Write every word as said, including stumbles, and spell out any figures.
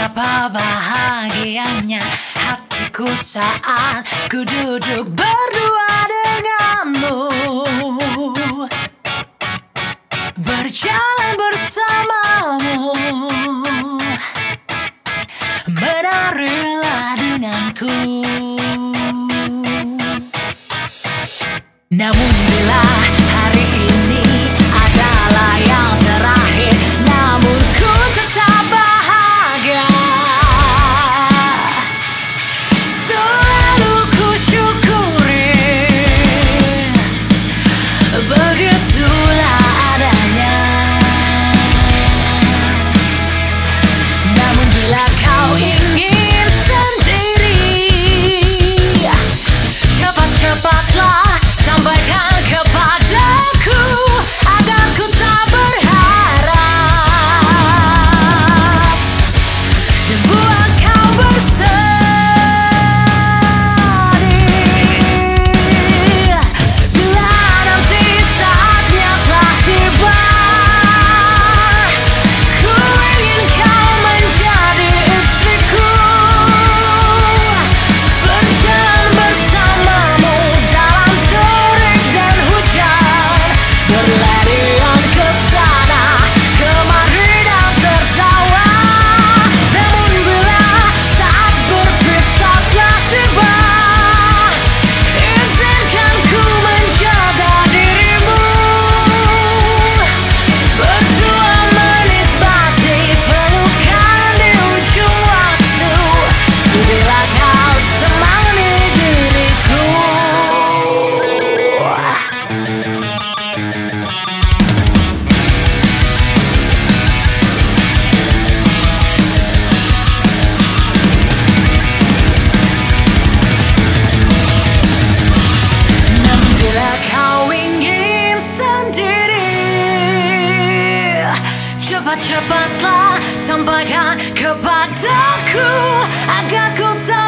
Betapa bahagianya hatiku saat ku duduk berdua denganmu, berjalan bersamamu. Menarilah denganku. Namun bila hari ini adalah yang terakhir, namun ku tetap bahagia. Selalu ku syukuri, begitulah adanya. Namun bila kau ingin sendiri, cepat-cepatlah sampaikan kepadaku agar ku tak berharap dan buat kau bersedih. Bila nanti saatnya telah tiba, ku ingin kau menjadi istriku, berjalan bersamamu dalam terik dan hujan, berlarian ke sana kemari dan tertawa. Namun bila saat berpisah telah tiba, izinkan ku menjaga dirimu, berdua menikmati pelukan di ujung waktu. Sudilah kau temani diriku. Namun bila kau ingin sendiri, cepat-cepatlah sampaikan kepadaku agar ku tak